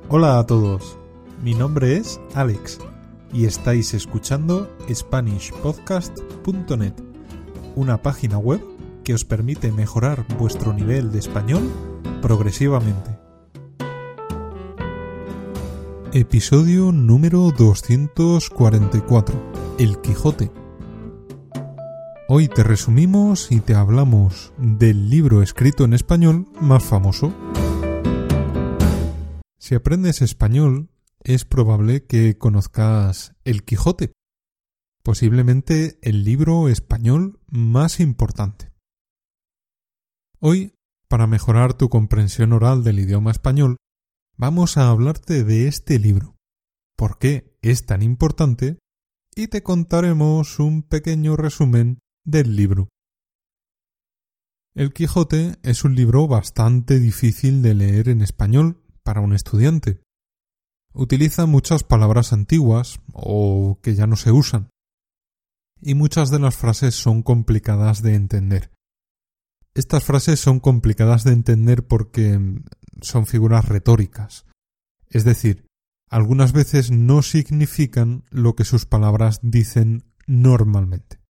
Hola a todos, mi nombre es Alex y estáis escuchando SpanishPodcast.net, una página web que os permite mejorar vuestro nivel de español progresivamente. Episodio número 244, El Quijote. Hoy te resumimos y te hablamos del libro escrito en español más famoso. Si aprendes español, es probable que conozcas El Quijote, posiblemente el libro español más importante. Hoy, para mejorar tu comprensión oral del idioma español, vamos a hablarte de este libro, por qué es tan importante, y te contaremos un pequeño resumen del libro. El Quijote es un libro bastante difícil de leer en español para un estudiante. Utiliza muchas palabras antiguas o que ya no se usan, y muchas de las frases son complicadas de entender. Estas frases son complicadas de entender porque son figuras retóricas, es decir, algunas veces no significan lo que sus palabras dicen normalmente.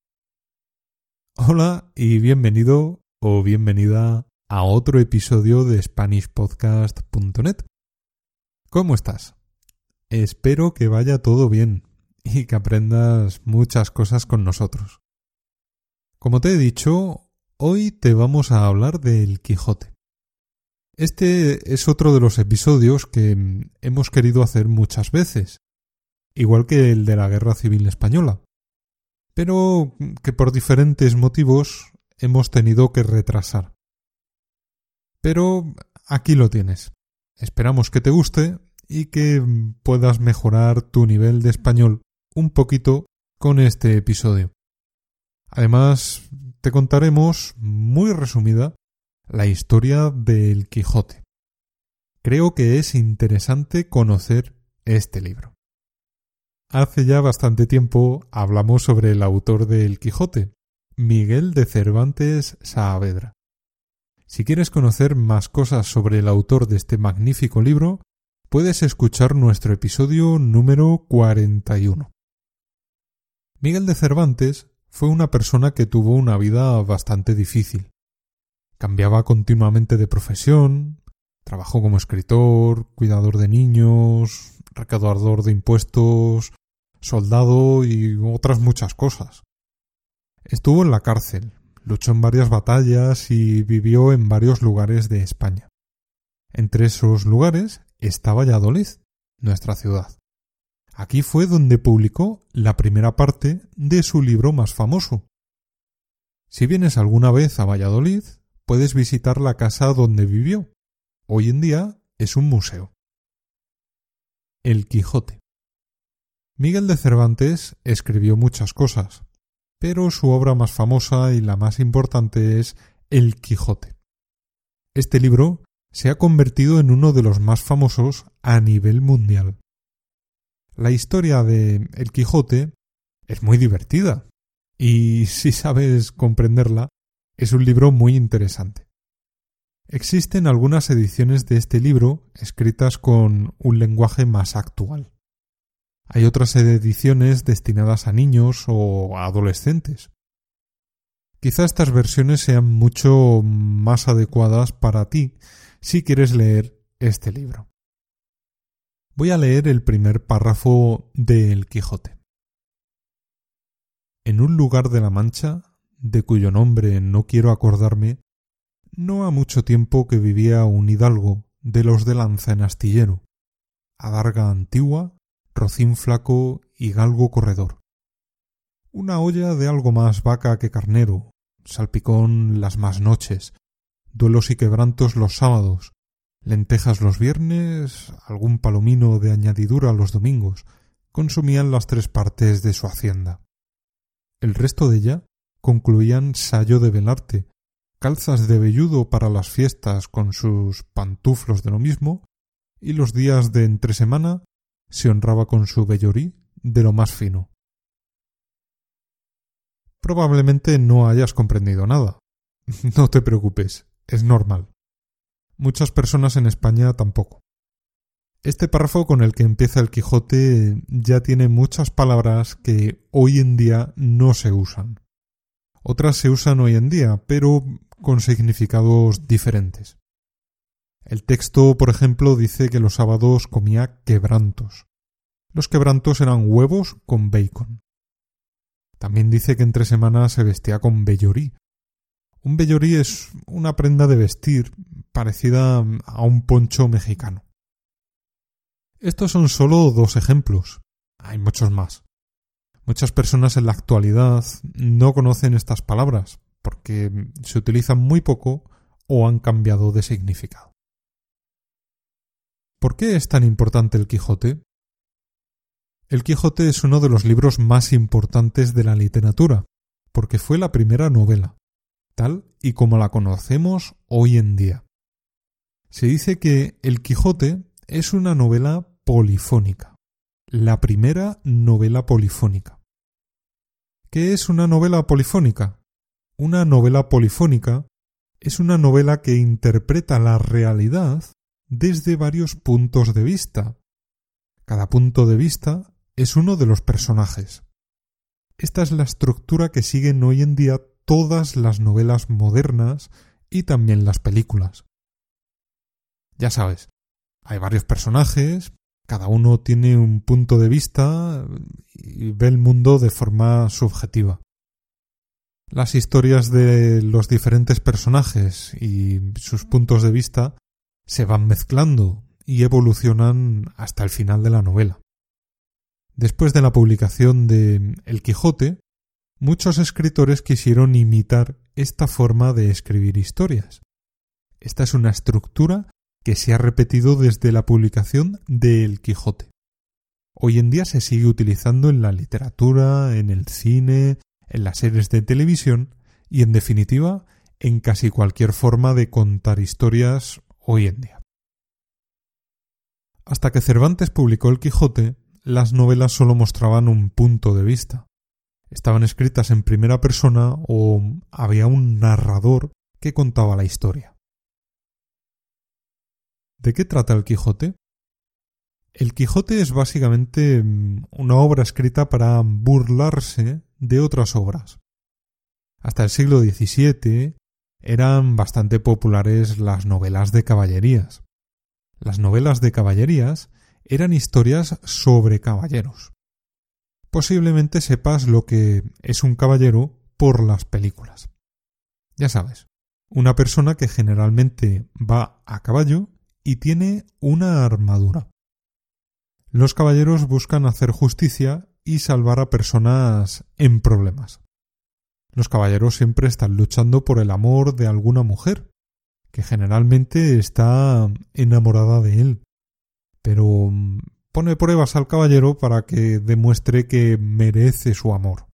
Hola y bienvenido o bienvenida a otro episodio de SpanishPodcast.net. ¿Cómo estás? Espero que vaya todo bien y que aprendas muchas cosas con nosotros. Como te he dicho, hoy te vamos a hablar del Quijote. Este es otro de los episodios que hemos querido hacer muchas veces, igual que el de la Guerra Civil Española, pero que por diferentes motivos hemos tenido que retrasar. Pero aquí lo tienes. Esperamos que te guste y que puedas mejorar tu nivel de español un poquito con este episodio. Además, te contaremos, muy resumida, la historia del Quijote. Creo que es interesante conocer este libro. Hace ya bastante tiempo hablamos sobre el autor del Quijote, Miguel de Cervantes Saavedra. Si quieres conocer más cosas sobre el autor de este magnífico libro, puedes escuchar nuestro episodio número 41. Miguel de Cervantes fue una persona que tuvo una vida bastante difícil. Cambiaba continuamente de profesión, trabajó como escritor, cuidador de niños, recaudador de impuestos, soldado y otras muchas cosas. Estuvo en la cárcel, luchó en varias batallas y vivió en varios lugares de España. Entre esos lugares está Valladolid, nuestra ciudad. Aquí fue donde publicó la primera parte de su libro más famoso. Si vienes alguna vez a Valladolid, puedes visitar la casa donde vivió. Hoy en día es un museo. El Quijote. Miguel de Cervantes escribió muchas cosas, pero su obra más famosa y la más importante es El Quijote. Este libro se ha convertido en uno de los más famosos a nivel mundial. La historia de El Quijote es muy divertida y, si sabes comprenderla, es un libro muy interesante. Existen algunas ediciones de este libro escritas con un lenguaje más actual. Hay otras ediciones destinadas a niños o a adolescentes. Quizá estas versiones sean mucho más adecuadas para ti si quieres leer este libro. Voy a leer el primer párrafo de El Quijote. En un lugar de la Mancha, de cuyo nombre no quiero acordarme, no ha mucho tiempo que vivía un hidalgo de los de lanza en astillero, adarga antigua, rocín flaco y galgo corredor. Una olla de algo más vaca que carnero, salpicón las más noches, duelos y quebrantos los sábados, lentejas los viernes, algún palomino de añadidura los domingos, consumían las 3 partes de su hacienda. El resto de ella concluían sayo de velarte, calzas de velludo para las fiestas con sus pantuflos de lo mismo, y los días de entresemana se honraba con su vellorí de lo más fino. Probablemente no hayas comprendido nada. No te preocupes, es normal. Muchas personas en España tampoco. Este párrafo con el que empieza el Quijote ya tiene muchas palabras que hoy en día no se usan. Otras se usan hoy en día, pero con significados diferentes. El texto, por ejemplo, dice que los sábados comía quebrantos. Los quebrantos eran huevos con bacon. También dice que entre semanas se vestía con vellorí. Un vellorí es una prenda de vestir parecida a un poncho mexicano. Estos son solo 2 ejemplos. Hay muchos más. Muchas personas en la actualidad no conocen estas palabras porque se utilizan muy poco o han cambiado de significado. ¿Por qué es tan importante el Quijote? El Quijote es uno de los libros más importantes de la literatura, porque fue la primera novela, tal y como la conocemos hoy en día. Se dice que El Quijote es una novela polifónica, la primera novela polifónica. ¿Qué es una novela polifónica? Una novela polifónica es una novela que interpreta la realidad desde varios puntos de vista. Cada punto de vista es uno de los personajes. Esta es la estructura que siguen hoy en día todas las novelas modernas y también las películas. Ya sabes, hay varios personajes, cada uno tiene un punto de vista y ve el mundo de forma subjetiva. Las historias de los diferentes personajes y sus puntos de vista se van mezclando y evolucionan hasta el final de la novela. Después de la publicación de El Quijote, muchos escritores quisieron imitar esta forma de escribir historias. Esta es una estructura que se ha repetido desde la publicación de El Quijote. Hoy en día se sigue utilizando en la literatura, en el cine, en las series de televisión y, en definitiva, en casi cualquier forma de contar historias hoy en día. Hasta que Cervantes publicó El Quijote, las novelas solo mostraban un punto de vista. Estaban escritas en primera persona o había un narrador que contaba la historia. ¿De qué trata El Quijote? El Quijote es básicamente una obra escrita para burlarse de otras obras. Hasta el siglo XVII eran bastante populares las novelas de caballerías. Las novelas de caballerías eran historias sobre caballeros. Posiblemente sepas lo que es un caballero por las películas. Ya sabes, una persona que generalmente va a caballo y tiene una armadura. Los caballeros buscan hacer justicia y salvar a personas en problemas. Los caballeros siempre están luchando por el amor de alguna mujer, que generalmente está enamorada de él, pero pone pruebas al caballero para que demuestre que merece su amor.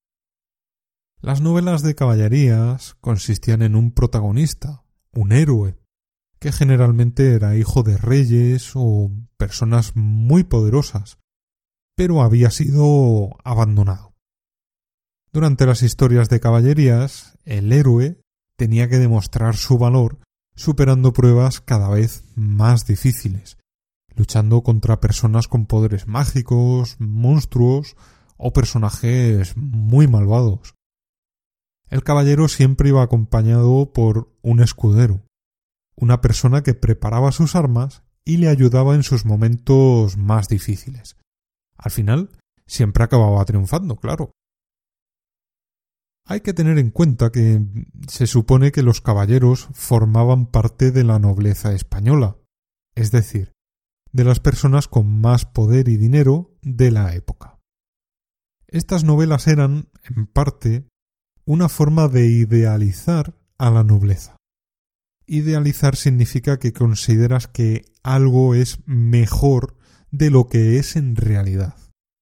Las novelas de caballerías consistían en un protagonista, un héroe, que generalmente era hijo de reyes o personas muy poderosas, pero había sido abandonado. Durante las historias de caballerías, el héroe tenía que demostrar su valor superando pruebas cada vez más difíciles, luchando contra personas con poderes mágicos, monstruos o personajes muy malvados. El caballero siempre iba acompañado por un escudero, una persona que preparaba sus armas y le ayudaba en sus momentos más difíciles. Al final, siempre acababa triunfando, claro. Hay que tener en cuenta que se supone que los caballeros formaban parte de la nobleza española, es decir, de las personas con más poder y dinero de la época. Estas novelas eran, en parte, una forma de idealizar a la nobleza. Idealizar significa que consideras que algo es mejor de lo que es en realidad.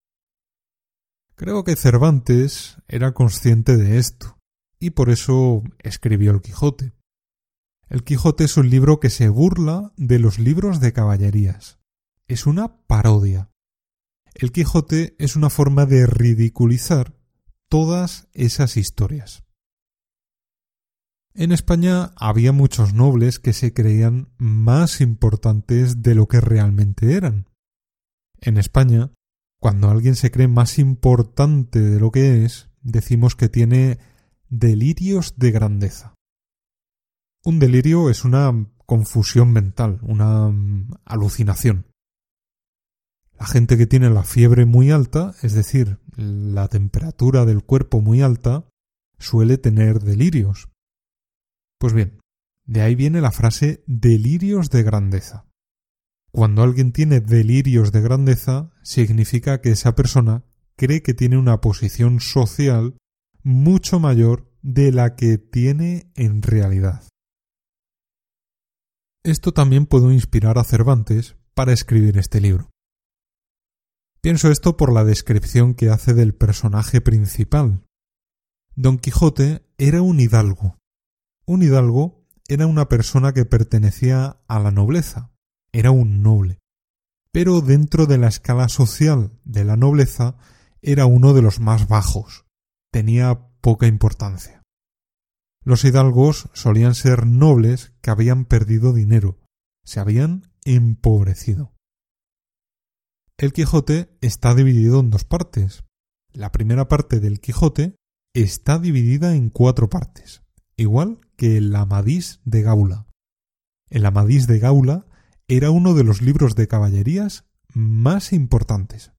Creo que Cervantes era consciente de esto, y por eso escribió El Quijote. El Quijote es un libro que se burla de los libros de caballerías. Es una parodia. El Quijote es una forma de ridiculizar todas esas historias. En España había muchos nobles que se creían más importantes de lo que realmente eran. En España, cuando alguien se cree más importante de lo que es, decimos que tiene delirios de grandeza. Un delirio es una confusión mental, una alucinación. La gente que tiene la fiebre muy alta, es decir, la temperatura del cuerpo muy alta, suele tener delirios. Pues bien, de ahí viene la frase delirios de grandeza. Cuando alguien tiene delirios de grandeza, significa que esa persona cree que tiene una posición social mucho mayor de la que tiene en realidad. Esto también pudo inspirar a Cervantes para escribir este libro. Pienso esto por la descripción que hace del personaje principal. Don Quijote era un hidalgo. Un hidalgo era una persona que pertenecía a la nobleza, era un noble. Pero dentro de la escala social de la nobleza era uno de los más bajos, tenía poca importancia. Los hidalgos solían ser nobles que habían perdido dinero, se habían empobrecido. El Quijote está dividido en dos partes. La primera parte del Quijote está dividida en 4 partes, igual que el Amadís de Gaula. El Amadís de Gaula era uno de los libros de caballerías más importantes.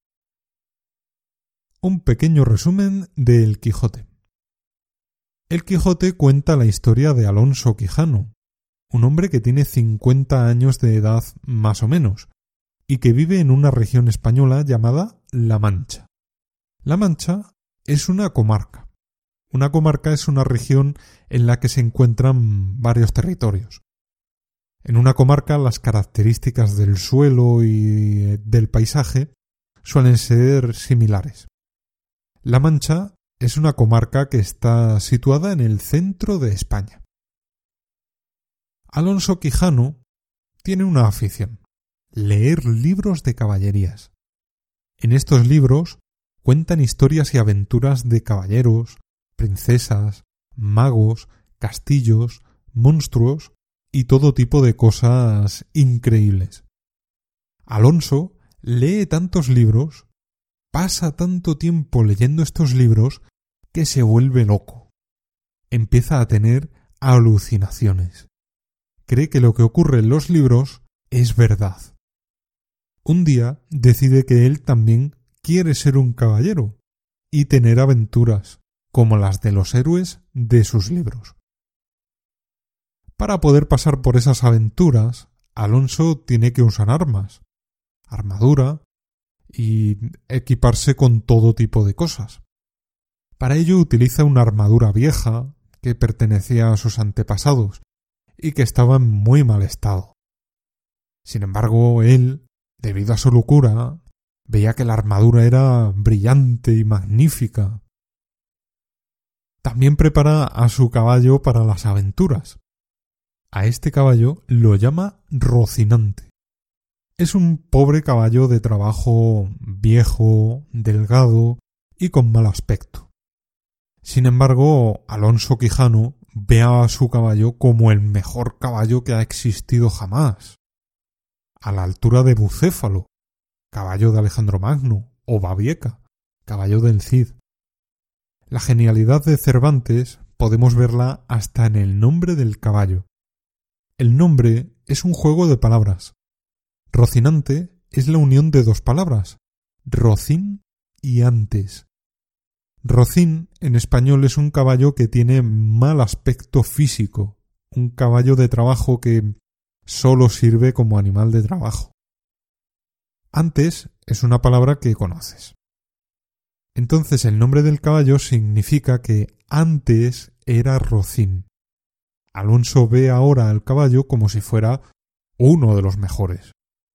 Un pequeño resumen de El Quijote. El Quijote cuenta la historia de Alonso Quijano, un hombre que tiene 50 años de edad más o menos, y que vive en una región española llamada La Mancha. La Mancha es una comarca. Una comarca es una región en la que se encuentran varios territorios. En una comarca las características del suelo y del paisaje suelen ser similares. La Mancha es una comarca que está situada en el centro de España. Alonso Quijano tiene una afición: leer libros de caballerías. En estos libros cuentan historias y aventuras de caballeros, princesas, magos, castillos, monstruos y todo tipo de cosas increíbles. Alonso lee tantos libros, pasa tanto tiempo leyendo estos libros, que se vuelve loco. Empieza a tener alucinaciones. Cree que lo que ocurre en los libros es verdad. Un día decide que él también quiere ser un caballero y tener aventuras como las de los héroes de sus libros. Para poder pasar por esas aventuras, Alonso tiene que usar armas, armadura y equiparse con todo tipo de cosas. Para ello utiliza una armadura vieja que pertenecía a sus antepasados y que estaba en muy mal estado. Sin embargo, él, debido a su locura, veía que la armadura era brillante y magnífica. También prepara a su caballo para las aventuras. A este caballo lo llama Rocinante. Es un pobre caballo de trabajo viejo, delgado y con mal aspecto. Sin embargo, Alonso Quijano ve a su caballo como el mejor caballo que ha existido jamás, a la altura de Bucéfalo, caballo de Alejandro Magno, o Babieca, caballo del Cid. La genialidad de Cervantes podemos verla hasta en el nombre del caballo. El nombre es un juego de palabras. Rocinante es la unión de 2 palabras, rocín y antes. Rocín en español es un caballo que tiene mal aspecto físico, un caballo de trabajo que solo sirve como animal de trabajo. Antes es una palabra que conoces. Entonces el nombre del caballo significa que antes era Rocín. Alonso ve ahora al caballo como si fuera uno de los mejores.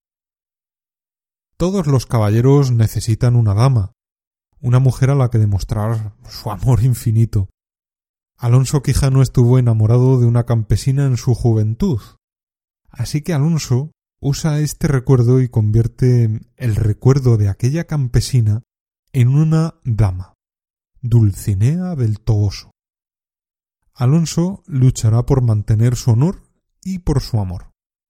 Todos los caballeros necesitan una dama, una mujer a la que demostrar su amor infinito. Alonso Quijano estuvo enamorado de una campesina en su juventud, así que Alonso usa este recuerdo y convierte el recuerdo de aquella campesina en una dama, Dulcinea del Toboso. Alonso luchará por mantener su honor y por su amor.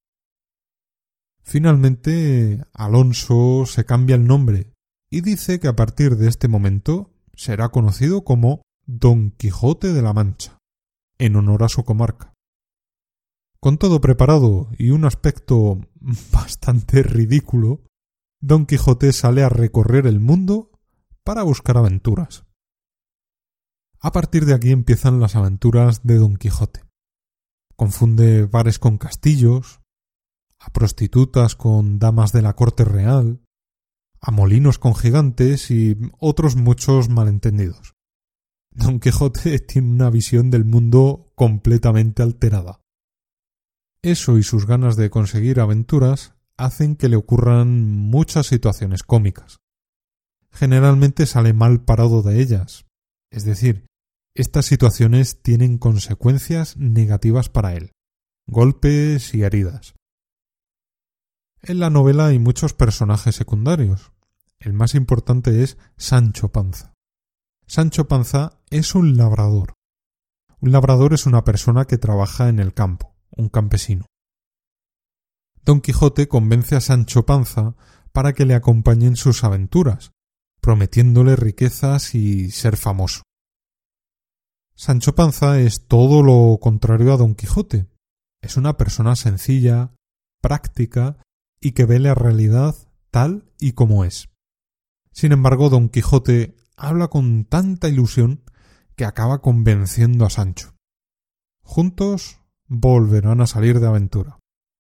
Finalmente, Alonso se cambia el nombre y dice que a partir de este momento será conocido como Don Quijote de la Mancha, en honor a su comarca. Con todo preparado y un aspecto bastante ridículo, Don Quijote sale a recorrer el mundo para buscar aventuras. A partir de aquí empiezan las aventuras de Don Quijote. Confunde bares con castillos, a prostitutas con damas de la corte real, a molinos con gigantes y otros muchos malentendidos. Don Quijote tiene una visión del mundo completamente alterada. Eso y sus ganas de conseguir aventuras hacen que le ocurran muchas situaciones cómicas. Generalmente sale mal parado de ellas, es decir, estas situaciones tienen consecuencias negativas para él, golpes y heridas. En la novela hay muchos personajes secundarios. El más importante es Sancho Panza. Sancho Panza es un labrador. Un labrador es una persona que trabaja en el campo, un campesino. Don Quijote convence a Sancho Panza para que le acompañe en sus aventuras, prometiéndole riquezas y ser famoso. Sancho Panza es todo lo contrario a Don Quijote. Es una persona sencilla, práctica y que ve la realidad tal y como es. Sin embargo, Don Quijote habla con tanta ilusión que acaba convenciendo a Sancho. Juntos volverán a salir de aventura.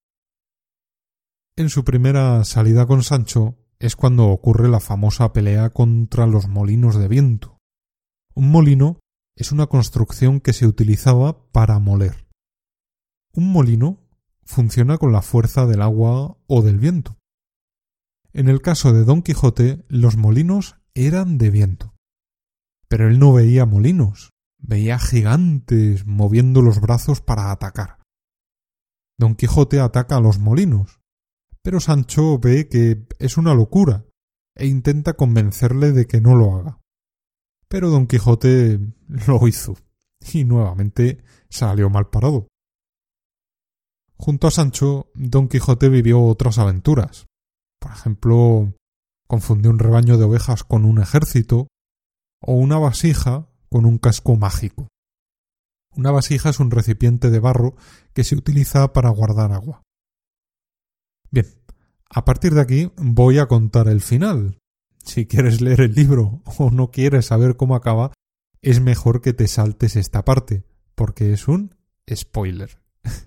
En su primera salida con Sancho es cuando ocurre la famosa pelea contra los molinos de viento. Un molino es una construcción que se utilizaba para moler. Un molino funciona con la fuerza del agua o del viento. En el caso de Don Quijote, los molinos eran de viento. Pero él no veía molinos, veía gigantes moviendo los brazos para atacar. Don Quijote ataca a los molinos, pero Sancho ve que es una locura e intenta convencerle de que no lo haga. Pero Don Quijote lo hizo y nuevamente salió mal parado. Junto a Sancho, Don Quijote vivió otras aventuras. Por ejemplo, confundió un rebaño de ovejas con un ejército o una vasija con un casco mágico. Una vasija es un recipiente de barro que se utiliza para guardar agua. Bien, a partir de aquí voy a contar el final. Si quieres leer el libro o no quieres saber cómo acaba, es mejor que te saltes esta parte, porque es un spoiler.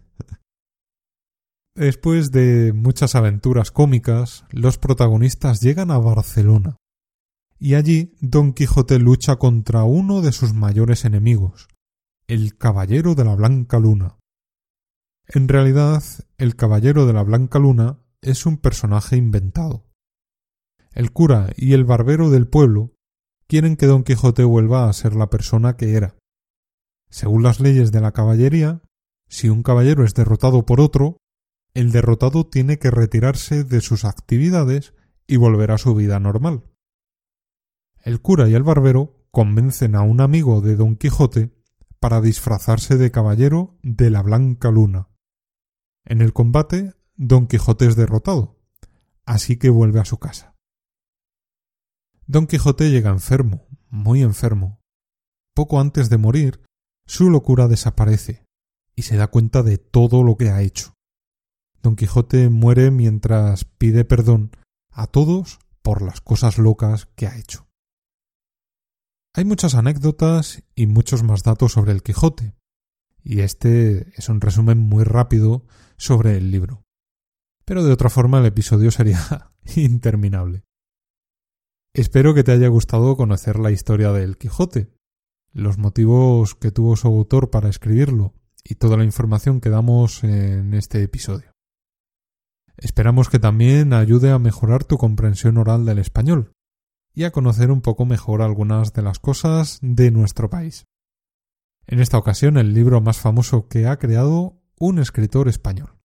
Después de muchas aventuras cómicas, los protagonistas llegan a Barcelona, y allí Don Quijote lucha contra uno de sus mayores enemigos, el Caballero de la Blanca Luna. En realidad, el Caballero de la Blanca Luna es un personaje inventado. El cura y el barbero del pueblo quieren que Don Quijote vuelva a ser la persona que era. Según las leyes de la caballería, si un caballero es derrotado por otro, el derrotado tiene que retirarse de sus actividades y volver a su vida normal. El cura y el barbero convencen a un amigo de Don Quijote para disfrazarse de caballero de la Blanca Luna. En el combate, Don Quijote es derrotado, así que vuelve a su casa. Don Quijote llega enfermo, muy enfermo. Poco antes de morir, su locura desaparece y se da cuenta de todo lo que ha hecho. Don Quijote muere mientras pide perdón a todos por las cosas locas que ha hecho. Hay muchas anécdotas y muchos más datos sobre el Quijote, y este es un resumen muy rápido sobre el libro. Pero de otra forma el episodio sería interminable. Espero que te haya gustado conocer la historia del Quijote, los motivos que tuvo su autor para escribirlo y toda la información que damos en este episodio. Esperamos que también ayude a mejorar tu comprensión oral del español y a conocer un poco mejor algunas de las cosas de nuestro país. En esta ocasión, el libro más famoso que ha creado un escritor español.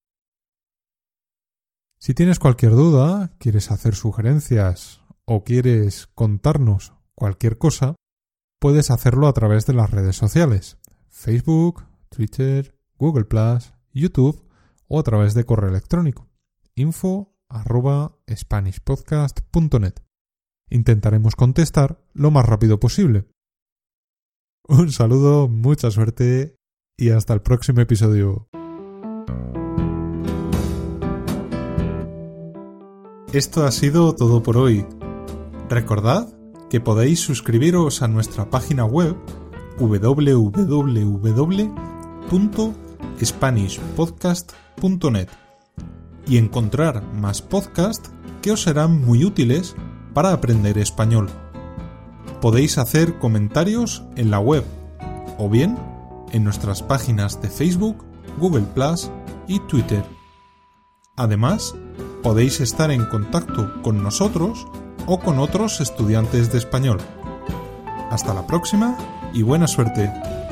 Si tienes cualquier duda, quieres hacer sugerencias o quieres contarnos cualquier cosa, puedes hacerlo a través de las redes sociales, Facebook, Twitter, Google+, YouTube o a través de correo electrónico info@spanishpodcast.net. Intentaremos contestar lo más rápido posible. Un saludo, mucha suerte y hasta el próximo episodio. Esto ha sido todo por hoy. Recordad que podéis suscribiros a nuestra página web www.spanishpodcast.net y encontrar más podcasts que os serán muy útiles para aprender español. Podéis hacer comentarios en la web o bien en nuestras páginas de Facebook, Google+ y Twitter. Además, podéis estar en contacto con nosotros o con otros estudiantes de español. Hasta la próxima y buena suerte.